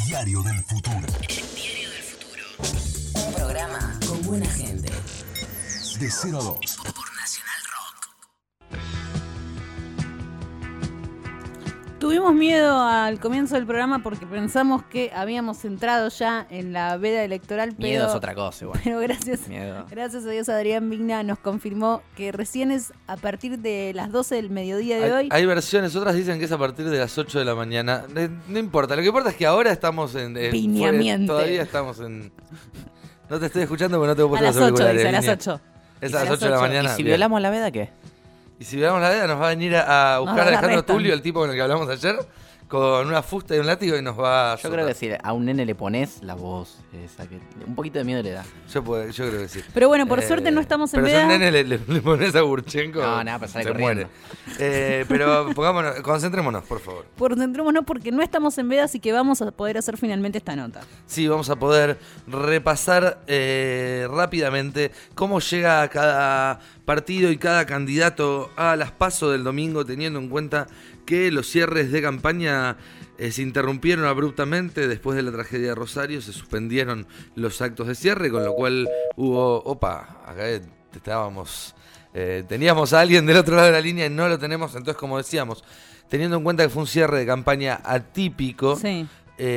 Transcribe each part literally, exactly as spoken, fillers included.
Diario del Futuro. El Diario del Futuro. Un programa con buena gente. De cero a dos. Por Nacional Rock. Tuvimos miedo al comienzo del programa porque pensamos que habíamos entrado ya en la veda electoral. Pero, Miedo es otra cosa, igual. Pero gracias, Miedo. gracias a Dios, Adrián Vigna nos confirmó que recién es a partir de las doce del mediodía de Hay, hoy. hay versiones, otras dicen que es a partir de las ocho de la mañana. Eh, No importa, lo que importa es que ahora estamos en... en Piñamiente. fuera- todavía estamos en... No te estoy escuchando porque no tengo A puesto las los ocho, auriculares. dice, a las Viña. ocho. Es A a las las ocho de la ocho. mañana. ¿Y si Bien. violamos la veda, qué? Y si violamos la veda nos va a venir a, a buscar Nos a Alejandro arrestan. Tulio, el tipo con el que hablamos ayer, con una fusta y un látigo y nos va a Yo creo que si a un nene le pones la voz esa, que un poquito de miedo le da. Yo, puedo- yo creo que sí. Pero bueno, por Eh, suerte no estamos en pero veda. si a un nene le, le- le pones a Gurchenko, No, nada, pues sale se corriendo. muere. Eh, pero pongámonos, concentrémonos, por favor. Concentrémonos porque no estamos en veda, así que vamos a poder hacer finalmente esta nota. Sí, vamos a poder repasar eh, rápidamente cómo llega cada partido y cada candidato a las PASO del domingo, teniendo en cuenta que los cierres de campaña eh, se interrumpieron abruptamente después de la tragedia de Rosario, se suspendieron los actos de cierre, con lo cual hubo... Opa, acá estábamos... eh, teníamos a alguien del otro lado de la línea y no lo tenemos, entonces como decíamos, teniendo en cuenta que fue un cierre de campaña atípico, Sí.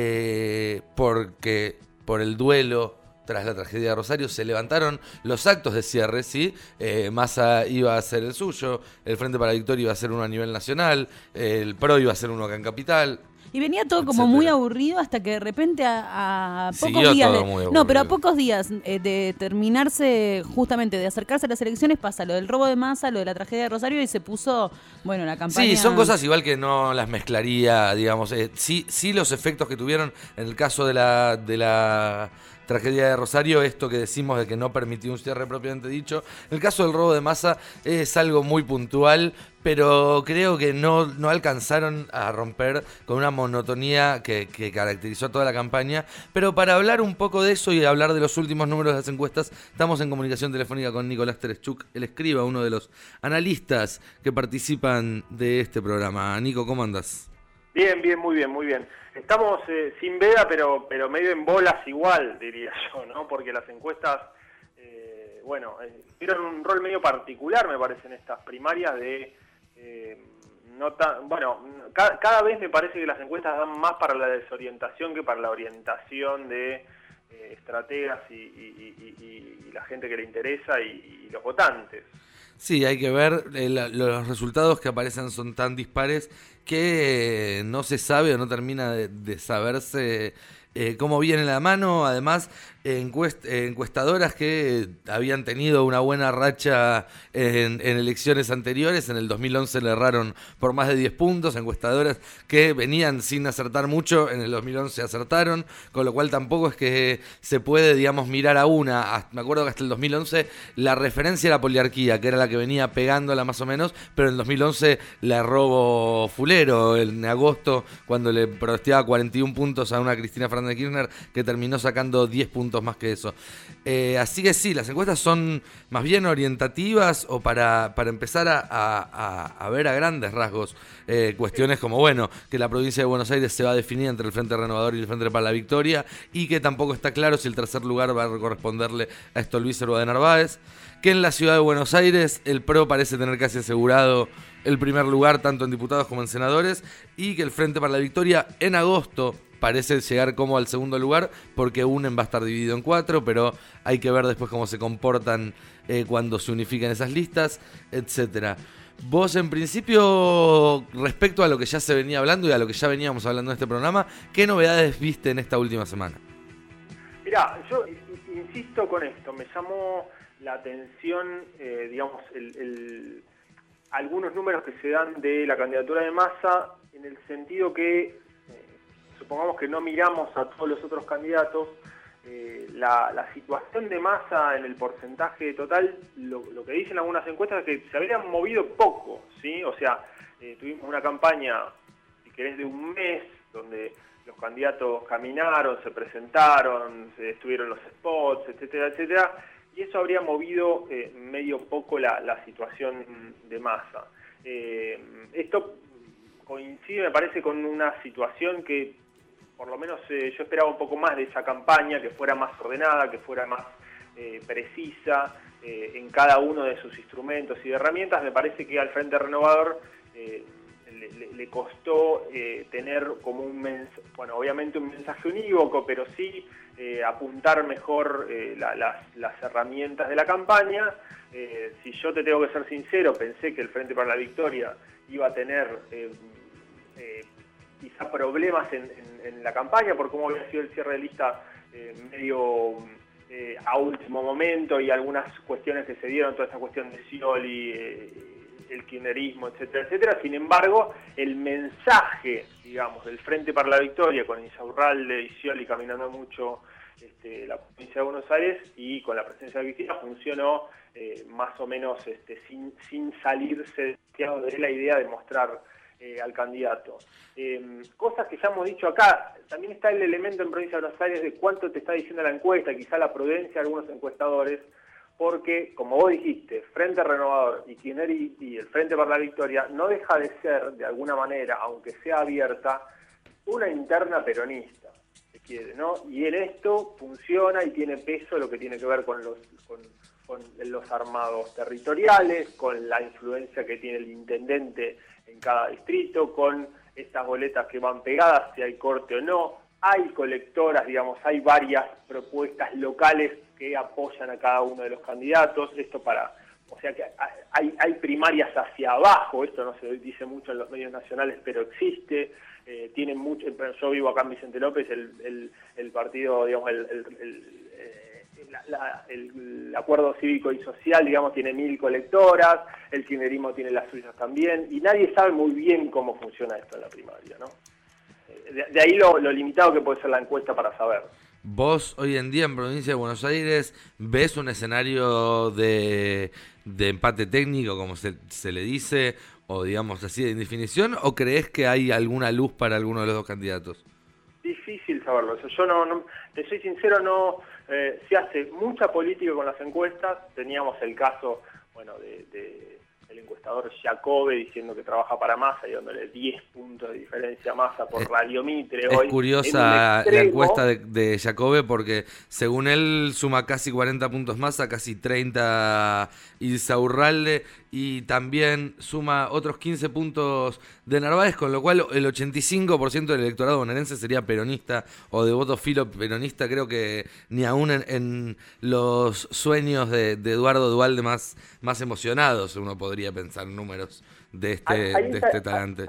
eh, porque por el duelo tras la tragedia de Rosario se levantaron los actos de cierre, ¿sí? Eh, Massa iba a hacer el suyo, el Frente para la Victoria iba a hacer uno a nivel nacional, el P R O iba a hacer uno acá en Capital. Y venía todo como Etcétera. muy aburrido hasta que de repente a, a pocos Siguió días todo de, muy no, aburrido. pero a pocos días eh, de terminarse justamente de acercarse a las elecciones pasa lo del robo de Massa, lo de la tragedia de Rosario y se puso, bueno, la campaña. Sí, son cosas igual que no las mezclaría, digamos. Eh, sí, sí los efectos que tuvieron en el caso de la, de la tragedia de Rosario, esto que decimos de que no permitió un cierre propiamente dicho. El caso del robo de Massa es algo muy puntual, pero creo que no, no alcanzaron a romper con una monotonía que, que caracterizó a toda la campaña. Pero para hablar un poco de eso y hablar de los últimos números de las encuestas, estamos en comunicación telefónica con Nicolás Terechuk, el escriba, uno de los analistas que participan de este programa. Nico, ¿cómo andás? Bien, bien, muy bien, muy bien. Estamos eh, sin veda, pero pero medio en bolas igual, diría yo, ¿no? Porque las encuestas, eh, bueno, eh, tuvieron un rol medio particular, me parece, en estas primarias de... Eh, no tan, bueno, ca- cada vez me parece que las encuestas dan más para la desorientación que para la orientación de eh, estrategas y, y, y, y, y la gente que le interesa y, y los votantes. Sí, hay que ver, eh, la- los resultados que aparecen son tan dispares que eh, no se sabe o no termina de, de saberse eh, cómo viene la mano. Además, encuest, eh, encuestadoras que habían tenido una buena racha en, en elecciones anteriores, en el dos mil once le erraron por más de diez puntos, encuestadoras que venían sin acertar mucho, en el dos mil once acertaron, con lo cual tampoco es que se puede, digamos, mirar a una. Hasta- me acuerdo que hasta el dos mil once la referencia era Poliarquía, que era la que venía pegándola más o menos, pero en el dos mil once la erró Fulero en agosto, cuando le prosteaba cuarenta y uno puntos a una Cristina Fernández de Kirchner, que terminó sacando diez puntos más que eso. Eh, así que sí, las encuestas son más bien orientativas o para, para empezar a, a- a- a ver a grandes rasgos eh, cuestiones como, bueno, que la provincia de Buenos Aires se va a definir entre el Frente Renovador y el Frente para la Victoria, y que tampoco está claro si el tercer lugar va a corresponderle a Stolbizer o a de Narváez, que en la ciudad de Buenos Aires el P R O parece tener casi asegurado el primer lugar tanto en diputados como en senadores, y que el Frente para la Victoria en agosto parece llegar como al segundo lugar, porque UNEM va a estar dividido en cuatro, pero hay que ver después cómo se comportan eh, cuando se unifican esas listas, etcétera. Vos, en principio, respecto a lo que ya se venía hablando y a lo que ya veníamos hablando en este programa, ¿qué novedades viste en esta última semana? Mirá, yo insisto con esto, me llamó la atención, eh, digamos, el, el, algunos números que se dan de la candidatura de Massa, en el sentido que, eh, supongamos que no miramos a todos los otros candidatos, eh, la, la situación de Massa en el porcentaje total, lo, lo que dicen algunas encuestas es que se habrían movido poco, ¿sí? O sea, eh, tuvimos una campaña, si querés, de un mes, donde los candidatos caminaron, se presentaron, se estuvieron los spots, etcétera, etcétera, y eso habría movido eh, medio poco la, la situación de Massa. Eh, esto coincide, me parece, con una situación que por lo menos eh, yo esperaba un poco más de esa campaña, que fuera más ordenada, que fuera más eh, precisa eh, en cada uno de sus instrumentos y herramientas. Me parece que al Frente Renovador eh, le, le, le costó eh, tener como un mensaje, bueno, obviamente un mensaje unívoco, pero sí eh, apuntar mejor eh, la, las, las herramientas de la campaña. Eh, si yo te tengo que ser sincero, pensé que el Frente para la Victoria iba a tener eh, eh, quizá problemas en, en, en la campaña por cómo había sido el cierre de lista eh, medio eh, a último momento y algunas cuestiones que se dieron, toda esta cuestión de Scioli, eh, el kirchnerismo, etcétera, etcétera. Sin embargo, el mensaje, digamos, del Frente para la Victoria, con Insaurralde y Scioli caminando mucho este, la provincia de Buenos Aires y con la presencia de Cristina, funcionó eh, más o menos este, sin, sin salirse de la idea de mostrar eh, al candidato. Eh, cosas que ya hemos dicho acá, también está el elemento en provincia de Buenos Aires de cuánto te está diciendo la encuesta, quizá la prudencia de algunos encuestadores, porque, como vos dijiste, Frente Renovador y Kirchner y, y el Frente para la Victoria no deja de ser, de alguna manera, aunque sea abierta, una interna peronista, se quiere, ¿no? Y en esto funciona y tiene peso lo que tiene que ver con los, con, con los armados territoriales, con la influencia que tiene el intendente en cada distrito, con estas boletas que van pegadas, si hay corte o no. Hay colectoras, digamos, hay varias propuestas locales que apoyan a cada uno de los candidatos. Esto para, o sea que hay, hay primarias hacia abajo, esto no se dice mucho en los medios nacionales, pero existe. Eh, tienen mucho, yo vivo acá en Vicente López, el, el, el partido, digamos, el, el, el, eh, la, la, el, el acuerdo cívico y social, digamos, tiene mil colectoras, el kirchnerismo tiene las suyas también, y nadie sabe muy bien cómo funciona esto en la primaria, ¿no? De, de ahí lo, lo limitado que puede ser la encuesta para saber. Vos hoy en día en provincia de Buenos Aires ves un escenario de, de empate técnico, como se, se le dice, o digamos así de indefinición, o crees que hay alguna luz para alguno de los dos candidatos? Difícil saberlo. O sea, yo no, no, te soy sincero, no eh, se hace mucha política con las encuestas. Teníamos el caso, bueno, de, de el encuestador Jacobe diciendo que trabaja para Massa y dándole diez puntos de diferencia a Massa por es, radiomitre. Es hoy, curiosa extremo, la encuesta de, de Jacobe porque según él suma casi cuarenta puntos Massa, casi treinta Insaurralde y también suma otros quince puntos de Narváez, con lo cual el ochenta y cinco por ciento del electorado bonaerense sería peronista o de voto filo peronista. Creo que ni aún en, en los sueños de, de Eduardo Duhalde más, más emocionados uno podría pensar números de este, ahí, ahí de está, este talante.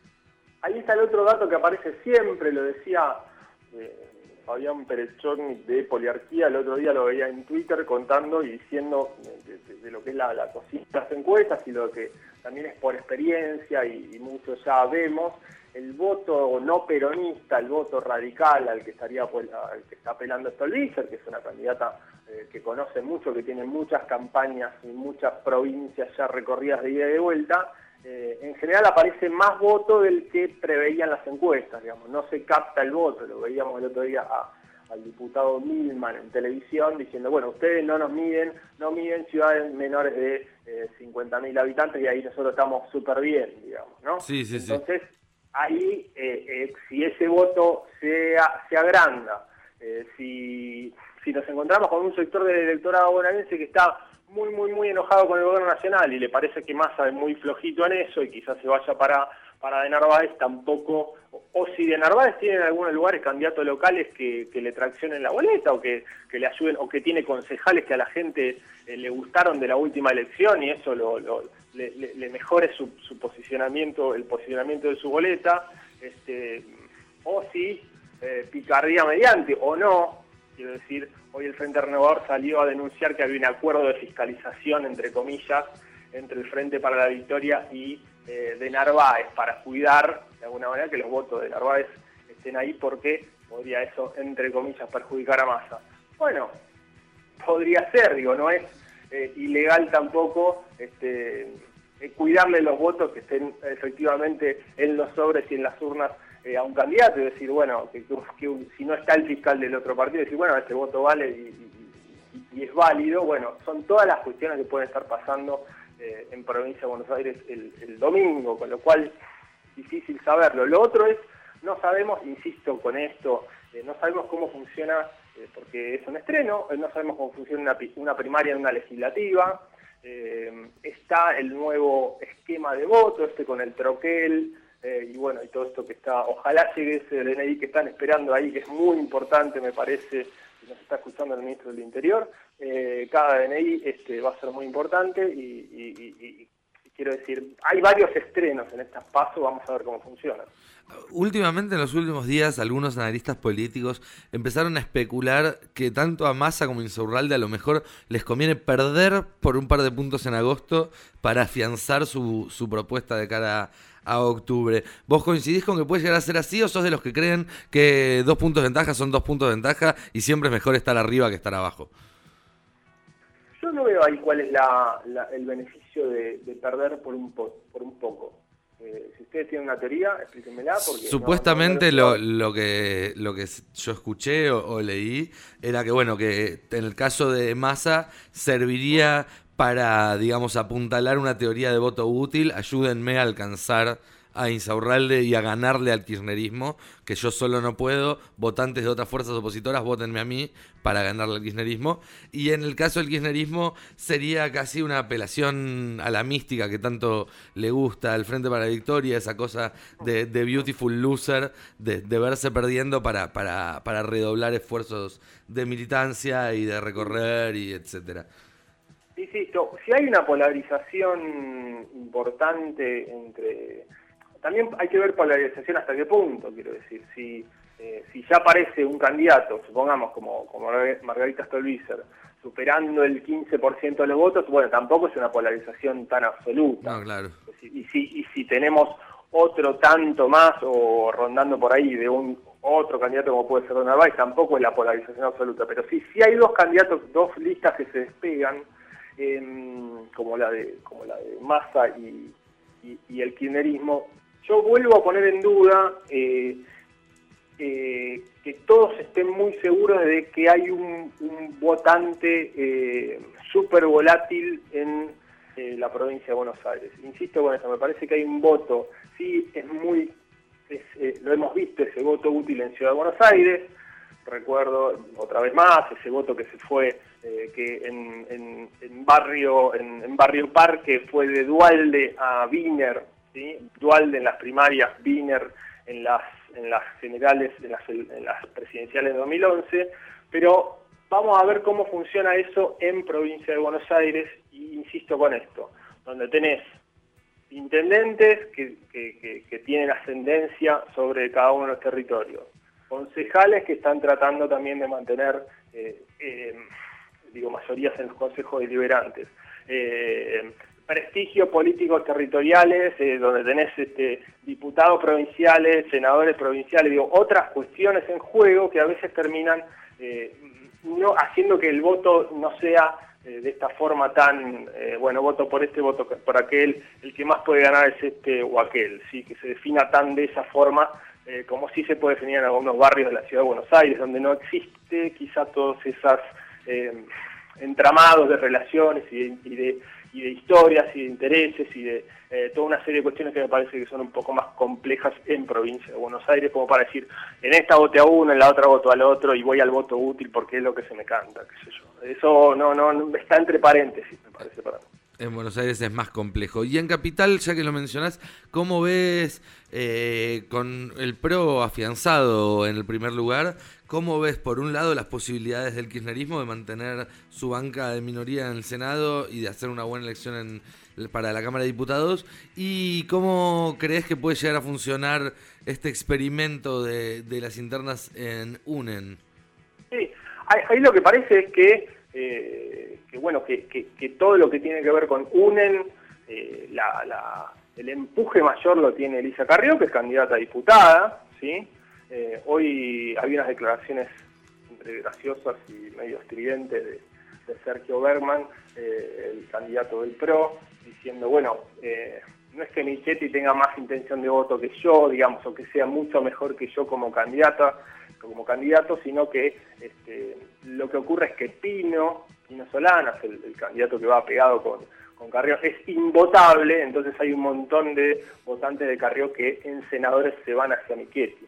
Ahí está el otro dato que aparece siempre, lo decía eh, Fabián Perechón de Poliarquía, el otro día lo veía en Twitter contando y diciendo de, de, de lo que es la, la cocina de las encuestas y lo que también es por experiencia y, y muchos ya vemos, el voto no peronista, el voto radical al que estaría pues, al que está apelando Stolbizer, que es una candidata eh, que conoce mucho, que tiene muchas campañas y muchas provincias ya recorridas de ida y de vuelta. Eh, en general aparece más voto del que preveían las encuestas, digamos, no se capta el voto. Lo veíamos el otro día a, al diputado Milman en televisión diciendo, bueno, ustedes no nos miden, no miden ciudades menores de eh, cincuenta mil habitantes y ahí nosotros estamos súper bien, digamos, ¿no? Sí, sí, Entonces, sí. ahí, eh, eh, si ese voto se, se agranda, eh, si, si nos encontramos con un sector del electorado bonaerense que está muy, muy, muy enojado con el gobierno nacional y le parece que Massa es muy flojito en eso y quizás se vaya para, para de Narváez, tampoco, o, o si de Narváez tiene en algunos lugares candidatos locales que, que le traccionen la boleta o que, que le ayuden, o que tiene concejales que a la gente eh, le gustaron de la última elección y eso lo, lo, le, le, le mejore su, su posicionamiento, el posicionamiento de su boleta, este, o si eh, picardía mediante o no. Quiero decir, hoy el Frente Renovador salió a denunciar que había un acuerdo de fiscalización, entre comillas, entre el Frente para la Victoria y eh, de Narváez, para cuidar, de alguna manera, que los votos de Narváez estén ahí, porque podría eso, entre comillas, perjudicar a Massa. Bueno, podría ser, digo, no es eh, ilegal tampoco este, eh, cuidarle los votos que estén efectivamente en los sobres y en las urnas Eh, a un candidato y decir, bueno, que, que un, si no está el fiscal del otro partido, decir, bueno, este voto vale y, y, y es válido. Bueno, son todas las cuestiones que pueden estar pasando eh, en provincia de Buenos Aires el, el domingo, con lo cual difícil saberlo. Lo otro es no sabemos, insisto con esto, eh, no sabemos cómo funciona, eh, porque es un estreno, eh, no sabemos cómo funciona una, una primaria en una legislativa, eh, está el nuevo esquema de voto, este con el troquel, eh, y bueno, y todo esto que está, ojalá llegue ese D N I que están esperando ahí, que es muy importante, me parece, que nos está escuchando el ministro del Interior, eh, cada D N I este, va a ser muy importante, y, y, y, y quiero decir, hay varios estrenos en estas pasos, vamos a ver cómo funcionan. Últimamente, en los últimos días, algunos analistas políticos empezaron a especular que tanto a Massa como a Insaurralde a lo mejor les conviene perder por un par de puntos en agosto para afianzar su, su propuesta de cara a, a octubre. ¿Vos coincidís con que puede llegar a ser así o sos de los que creen que dos puntos de ventaja son dos puntos de ventaja y siempre es mejor estar arriba que estar abajo? Yo no veo ahí cuál es la, la, el beneficio de, de perder por un, po, por un poco. Eh, si ustedes tienen una teoría, explíquenmela. Porque Supuestamente no, no, no lo, lo que lo que yo escuché o, o leí era que, bueno, que en el caso de Massa serviría para, digamos, apuntalar una teoría de voto útil. Ayúdenme a alcanzar a Insaurralde y a ganarle al kirchnerismo, que yo solo no puedo, votantes de otras fuerzas opositoras, vótenme a mí para ganarle al kirchnerismo. Y en el caso del kirchnerismo sería casi una apelación a la mística que tanto le gusta al Frente para la Victoria, esa cosa de, de beautiful loser, de, de verse perdiendo para, para, para redoblar esfuerzos de militancia y de recorrer y etcétera. Insisto, si hay una polarización importante entre... También hay que ver polarización hasta qué punto, quiero decir, si eh, si ya aparece un candidato, supongamos como, como Margarita Stolbizer, superando el quince por ciento de los votos, bueno, tampoco es una polarización tan absoluta. No, claro. Y si, y si tenemos otro tanto más, o rondando por ahí de un otro candidato como puede ser Don Narváez, tampoco es la polarización absoluta, pero sí, si hay dos candidatos, dos listas que se despegan, eh, como la de como la de Massa y, y, y el kirchnerismo, yo vuelvo a poner en duda eh, eh, que todos estén muy seguros de que hay un, un votante eh, súper volátil en eh, la provincia de Buenos Aires. Insisto con eso, me parece que hay un voto, sí, es muy, es, eh, lo hemos visto, ese voto útil en Ciudad de Buenos Aires, recuerdo otra vez más, ese voto que se fue, eh, que en, en, en Barrio en, en Barrio Parque fue de Duhalde a Wiener, ¿sí? Duhalde en las primarias, Wiener en las en las generales, en las, en las presidenciales de dos mil once, pero vamos a ver cómo funciona eso en provincia de Buenos Aires, y insisto con esto, donde tenés intendentes que, que, que, que tienen ascendencia sobre cada uno de los territorios, concejales que están tratando también de mantener eh, eh, digo mayorías en los consejos deliberantes, eh, prestigio políticos territoriales, eh, donde tenés este, diputados provinciales, senadores provinciales, digo, otras cuestiones en juego que a veces terminan eh, no haciendo que el voto no sea eh, de esta forma tan, eh, bueno, voto por este, voto por aquel, el que más puede ganar es este o aquel, sí, que se defina tan de esa forma, eh, como sí se puede definir en algunos barrios de la ciudad de Buenos Aires, donde no existe quizá todos esos eh, entramados de relaciones y de, y de y de historias y de intereses y de eh, toda una serie de cuestiones que me parece que son un poco más complejas en provincia de Buenos Aires, como para decir, en esta vote a uno, en la otra voto al otro y voy al voto útil porque es lo que se me canta, qué sé yo. Eso no, no, no está entre paréntesis, me parece para mí. En Buenos Aires es más complejo. Y en Capital, ya que lo mencionás, ¿cómo ves eh, con el PRO afianzado en el primer lugar? ¿Cómo ves, por un lado, las posibilidades del kirchnerismo de mantener su banca de minoría en el Senado y de hacer una buena elección en, para la Cámara de Diputados? ¿Y cómo crees que puede llegar a funcionar este experimento de, de las internas en UNEN? Sí, ahí, ahí lo que parece es que Eh, que bueno, que, que, que todo lo que tiene que ver con UNEN, eh, la, la, el empuje mayor lo tiene Elisa Carrió, que es candidata a diputada, ¿sí? Eh, hoy había unas declaraciones entre graciosas y medio estridentes de, de Sergio Bergman, eh, el candidato del PRO, diciendo, bueno, eh, no es que Michetti tenga más intención de voto que yo, digamos, o que sea mucho mejor que yo como candidata, como candidato, sino que este, lo que ocurre es que Pino, Pino Solanas, el, el candidato que va pegado con, con Carrió, es invotable, entonces hay un montón de votantes de Carrió que en senadores se van hacia Michetti.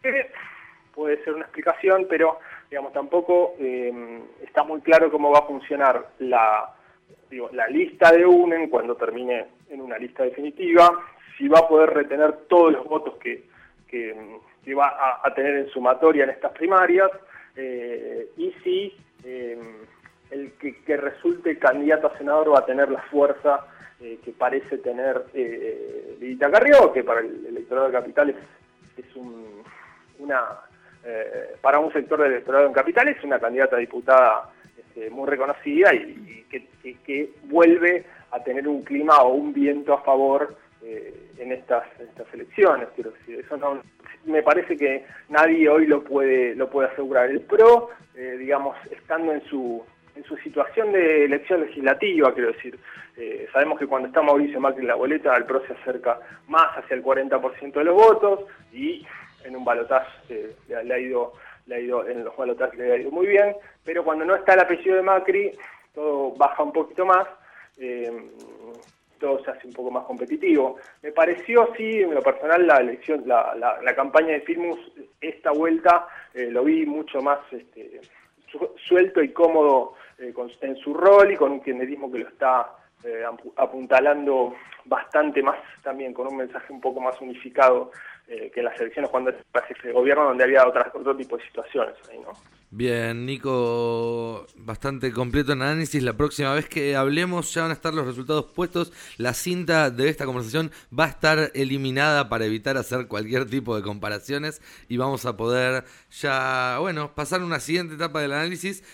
que puede ser una explicación, pero digamos tampoco eh, está muy claro cómo va a funcionar la, digo, la lista de UNEN cuando termine en una lista definitiva, si va a poder retener todos los votos que, que, que va a, a tener en sumatoria en estas primarias, eh, y si eh, el que, que resulte candidato a senador va a tener la fuerza eh, que parece tener eh, Lidita Carrió, que para el electorado de Capital es, es un, una, eh, para un sector del electorado en Capital es una candidata a diputada este, muy reconocida y, y que, que, que vuelve a tener un clima o un viento a favor eh, en estas, en estas elecciones. Quiero decir, eso no, me parece que nadie hoy lo puede, lo puede asegurar. El P R O, eh, digamos, estando en su en su situación de elección legislativa, quiero decir, eh, sabemos que cuando está Mauricio Macri en la boleta, el P R O se acerca más hacia el cuarenta por ciento de los votos y en un balotaje eh, le, le ha ido, le ha ido, en los balotajes le ha ido muy bien, pero cuando no está el apellido de Macri, todo baja un poquito más, eh, todo se hace un poco más competitivo. Me pareció, sí, en lo personal, la elección, la, la, la campaña de Filmus, esta vuelta, eh, lo vi mucho más este, suelto y cómodo eh, con, en su rol y con un kirchnerismo que lo está eh, apuntalando bastante más también, con un mensaje un poco más unificado eh, que en las elecciones cuando era jefe de gobierno, donde había otras, otro tipo de situaciones ahí, ¿no? Bien, Nico, bastante completo el análisis. La próxima vez que hablemos ya van a estar los resultados puestos. La cinta de esta conversación va a estar eliminada para evitar hacer cualquier tipo de comparaciones y vamos a poder ya, bueno, pasar a una siguiente etapa del análisis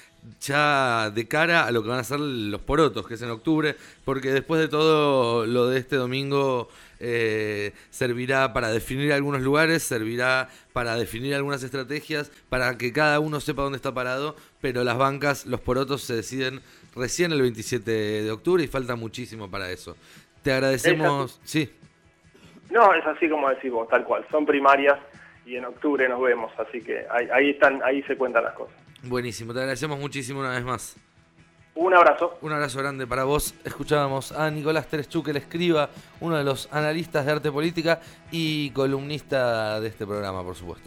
ya de cara a lo que van a ser los porotos, que es en octubre, porque después de todo lo de este domingo eh, servirá para definir algunos lugares, servirá para definir algunas estrategias, para que cada uno sepa dónde está parado, pero las bancas, los porotos se deciden recién el veintisiete de octubre y falta muchísimo para eso. Te agradecemos. Sí. No, es así como decimos, tal cual, son primarias y en octubre nos vemos, así que ahí, ahí están, ahí se cuentan las cosas. Buenísimo, te agradecemos muchísimo una vez más. Un abrazo. Un abrazo grande para vos. Escuchábamos a Nicolás Tereszcuk, el escriba, uno de los analistas de arte política y columnista de este programa, por supuesto.